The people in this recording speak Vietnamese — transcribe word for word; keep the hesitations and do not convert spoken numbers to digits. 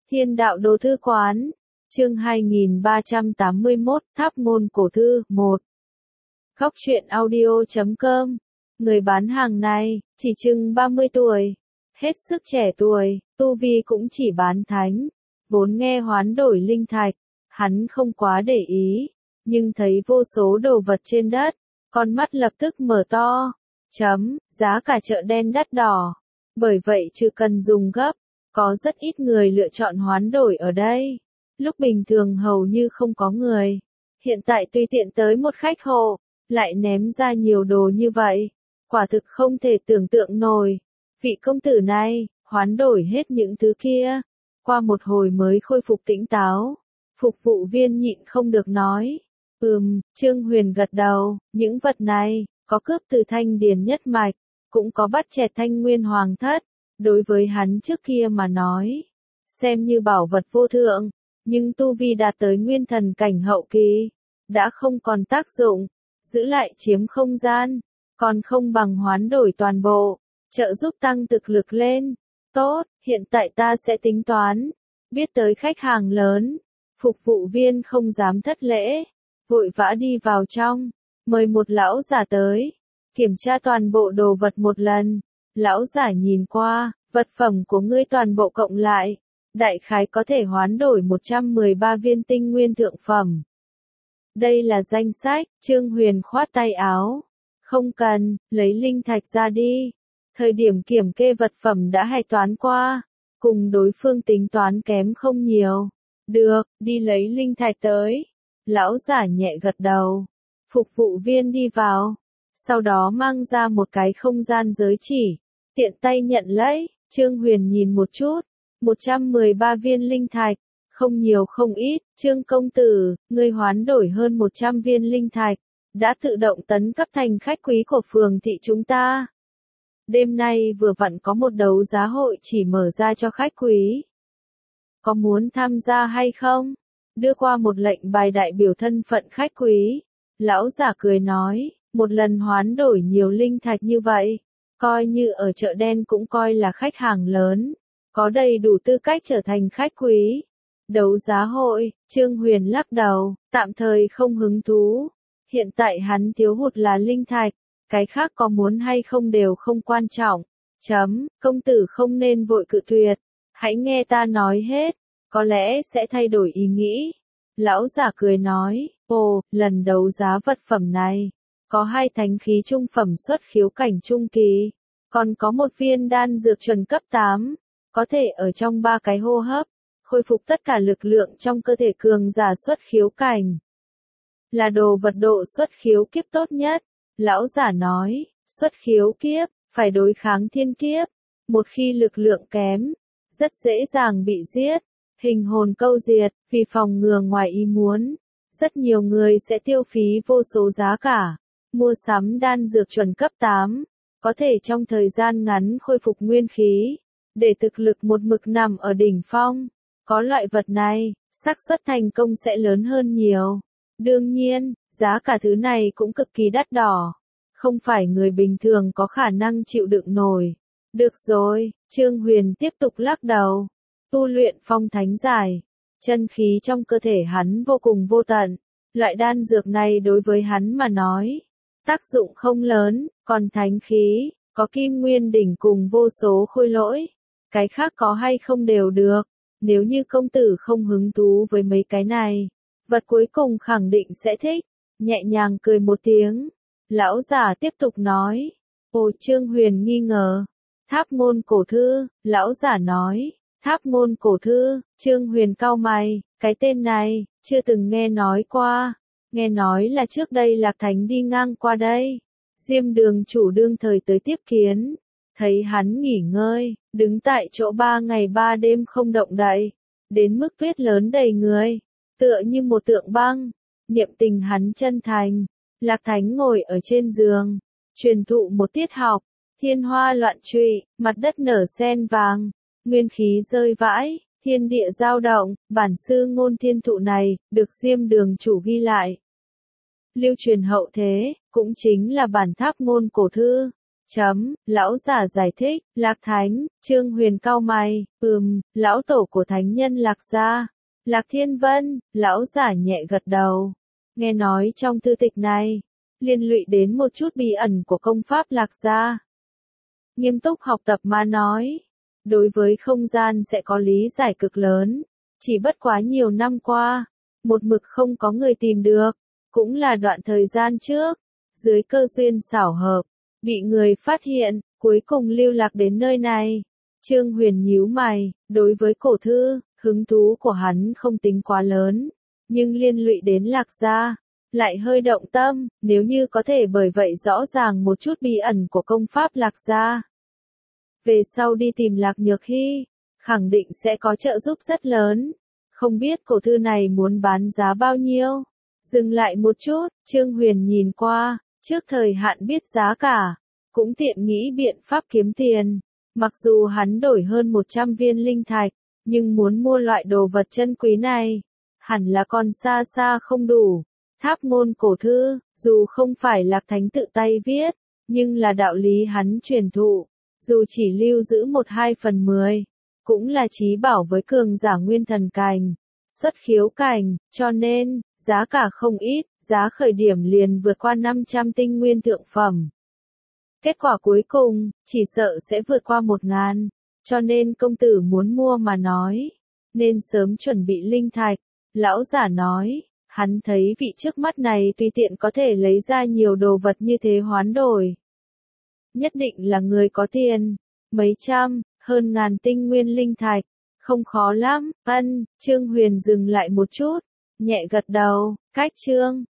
Thiên đạo đồ thư quán, chương hai nghìn ba trăm tám mươi mốt, Tháp ngôn cổ thư, một. Góc truyện audio chấm com. Người bán hàng này, chỉ chừng ba mươi tuổi, hết sức trẻ tuổi, tu vi cũng chỉ bán thánh, vốn nghe hoán đổi linh thạch, hắn không quá để ý, nhưng thấy vô số đồ vật trên đất, con mắt lập tức mở to, chấm, giá cả chợ đen đắt đỏ, bởi vậy chứ cần dùng gấp, có rất ít người lựa chọn hoán đổi ở đây, lúc bình thường hầu như không có người, hiện tại tùy tiện tới một khách hộ, lại ném ra nhiều đồ như vậy, quả thực không thể tưởng tượng nổi, vị công tử này, hoán đổi hết những thứ kia, qua một hồi mới khôi phục tỉnh táo, phục vụ viên nhịn không được nói, ừm, Trương Huyền gật đầu, những vật này, có cướp từ Thanh Điền nhất mạch, cũng có bắt chẹt Thanh Nguyên Hoàng thất, đối với hắn trước kia mà nói, xem như bảo vật vô thượng, nhưng tu vi đạt tới nguyên thần cảnh hậu kỳ, đã không còn tác dụng, giữ lại chiếm không gian, còn không bằng hoán đổi toàn bộ, trợ giúp tăng thực lực lên. Tốt, hiện tại ta sẽ tính toán, biết tới khách hàng lớn, phục vụ viên không dám thất lễ, vội vã đi vào trong, mời một lão giả tới, kiểm tra toàn bộ đồ vật một lần, lão giả nhìn qua, vật phẩm của ngươi toàn bộ cộng lại, đại khái có thể hoán đổi một trăm mười ba viên tinh nguyên thượng phẩm. Đây là danh sách, Trương Huyền khoát tay áo, không cần, lấy linh thạch ra đi. Thời điểm kiểm kê vật phẩm đã hạch toán qua, cùng đối phương tính toán kém không nhiều. Được, đi lấy linh thạch tới. Lão giả nhẹ gật đầu. Phục vụ viên đi vào. Sau đó mang ra một cái không gian giới chỉ. Tiện tay nhận lấy. Trương Huyền nhìn một chút. một trăm mười ba viên linh thạch. Không nhiều không ít. Trương công tử, ngươi hoán đổi hơn một trăm viên linh thạch. Đã tự động tấn cấp thành khách quý của phường thị chúng ta. Đêm nay vừa vặn có một đấu giá hội chỉ mở ra cho khách quý. Có muốn tham gia hay không? Đưa qua một lệnh bài đại biểu thân phận khách quý. Lão giả cười nói, một lần hoán đổi nhiều linh thạch như vậy, coi như ở chợ đen cũng coi là khách hàng lớn, có đầy đủ tư cách trở thành khách quý. Đấu giá hội, Trương Huyền lắc đầu, tạm thời không hứng thú. Hiện tại hắn thiếu hụt là linh thạch. Cái khác có muốn hay không đều không quan trọng. Chấm, công tử không nên vội cự tuyệt. Hãy nghe ta nói hết, có lẽ sẽ thay đổi ý nghĩ. Lão giả cười nói, ồ, lần đấu giá vật phẩm này, có hai thánh khí trung phẩm xuất khiếu cảnh trung kỳ, còn có một viên đan dược chuẩn cấp tám, có thể ở trong ba cái hô hấp, khôi phục tất cả lực lượng trong cơ thể cường giả xuất khiếu cảnh. Là đồ vật độ xuất khiếu kiếp tốt nhất. Lão giả nói, xuất khiếu kiếp, phải đối kháng thiên kiếp, một khi lực lượng kém, rất dễ dàng bị giết, hình hồn câu diệt, vì phòng ngừa ngoài ý muốn, rất nhiều người sẽ tiêu phí vô số giá cả, mua sắm đan dược chuẩn cấp tám, có thể trong thời gian ngắn khôi phục nguyên khí, để thực lực một mực nằm ở đỉnh phong, có loại vật này, xác suất thành công sẽ lớn hơn nhiều. Đương nhiên, giá cả thứ này cũng cực kỳ đắt đỏ, không phải người bình thường có khả năng chịu đựng nổi. Được rồi, Trương Huyền tiếp tục lắc đầu, tu luyện phong thánh giải, chân khí trong cơ thể hắn vô cùng vô tận, loại đan dược này đối với hắn mà nói, tác dụng không lớn, còn thánh khí, có kim nguyên đỉnh cùng vô số khôi lỗi, cái khác có hay không đều được, nếu như công tử không hứng thú với mấy cái này, vật cuối cùng khẳng định sẽ thích. Nhẹ nhàng cười một tiếng, lão giả tiếp tục nói, ồ Trương Huyền nghi ngờ, tháp ngôn cổ thư, lão giả nói, tháp ngôn cổ thư, Trương Huyền cau mày, cái tên này, chưa từng nghe nói qua, nghe nói là trước đây Lạc Thánh đi ngang qua đây, Diêm Đường chủ đương thời tới tiếp kiến, thấy hắn nghỉ ngơi, đứng tại chỗ ba ngày ba đêm không động đậy, đến mức tuyết lớn đầy người, tựa như một tượng băng. Niệm tình hắn chân thành, Lạc Thánh ngồi ở trên giường, truyền thụ một tiết học, thiên hoa loạn trụy, mặt đất nở sen vàng, nguyên khí rơi vãi, thiên địa dao động, bản sư ngôn thiên thụ này, được Diêm Đường chủ ghi lại. Lưu truyền hậu thế, cũng chính là bản tháp ngôn cổ thư, Chấm, lão giả giải thích, Lạc Thánh, Trương Huyền cau mày, ừm, lão tổ của thánh nhân Lạc gia, Lạc Thiên Vân, lão giả nhẹ gật đầu. Nghe nói trong thư tịch này, liên lụy đến một chút bí ẩn của công pháp Lạc gia. Nghiêm túc học tập mà nói, đối với không gian sẽ có lý giải cực lớn, chỉ bất quá nhiều năm qua, một mực không có người tìm được, cũng là đoạn thời gian trước, dưới cơ duyên xảo hợp, bị người phát hiện, cuối cùng lưu lạc đến nơi này. Trương Huyền nhíu mày, đối với cổ thư, hứng thú của hắn không tính quá lớn, nhưng liên lụy đến Lạc gia, lại hơi động tâm, nếu như có thể bởi vậy rõ ràng một chút bí ẩn của công pháp Lạc gia. Về sau đi tìm Lạc Nhược Hy, khẳng định sẽ có trợ giúp rất lớn. Không biết cổ thư này muốn bán giá bao nhiêu? Dừng lại một chút, Trương Huyền nhìn qua, trước thời hạn biết giá cả, cũng tiện nghĩ biện pháp kiếm tiền. Mặc dù hắn đổi hơn một trăm viên linh thạch, nhưng muốn mua loại đồ vật chân quý này, hẳn là còn xa xa không đủ. Tháp ngôn cổ thư, dù không phải Lạc Thánh tự tay viết, nhưng là đạo lý hắn truyền thụ, dù chỉ lưu giữ một hai phần mười, cũng là chí bảo với cường giả nguyên thần cảnh, xuất khiếu cảnh, cho nên, giá cả không ít, giá khởi điểm liền vượt qua năm trăm tinh nguyên thượng phẩm. Kết quả cuối cùng, chỉ sợ sẽ vượt qua một ngàn, cho nên công tử muốn mua mà nói, nên sớm chuẩn bị linh thạch. Lão giả nói, hắn thấy vị trước mắt này tùy tiện có thể lấy ra nhiều đồ vật như thế hoán đổi. Nhất định là người có tiền, mấy trăm, hơn ngàn tinh nguyên linh thạch, không khó lắm. Ân, Trương Huyền dừng lại một chút, nhẹ gật đầu, cách chương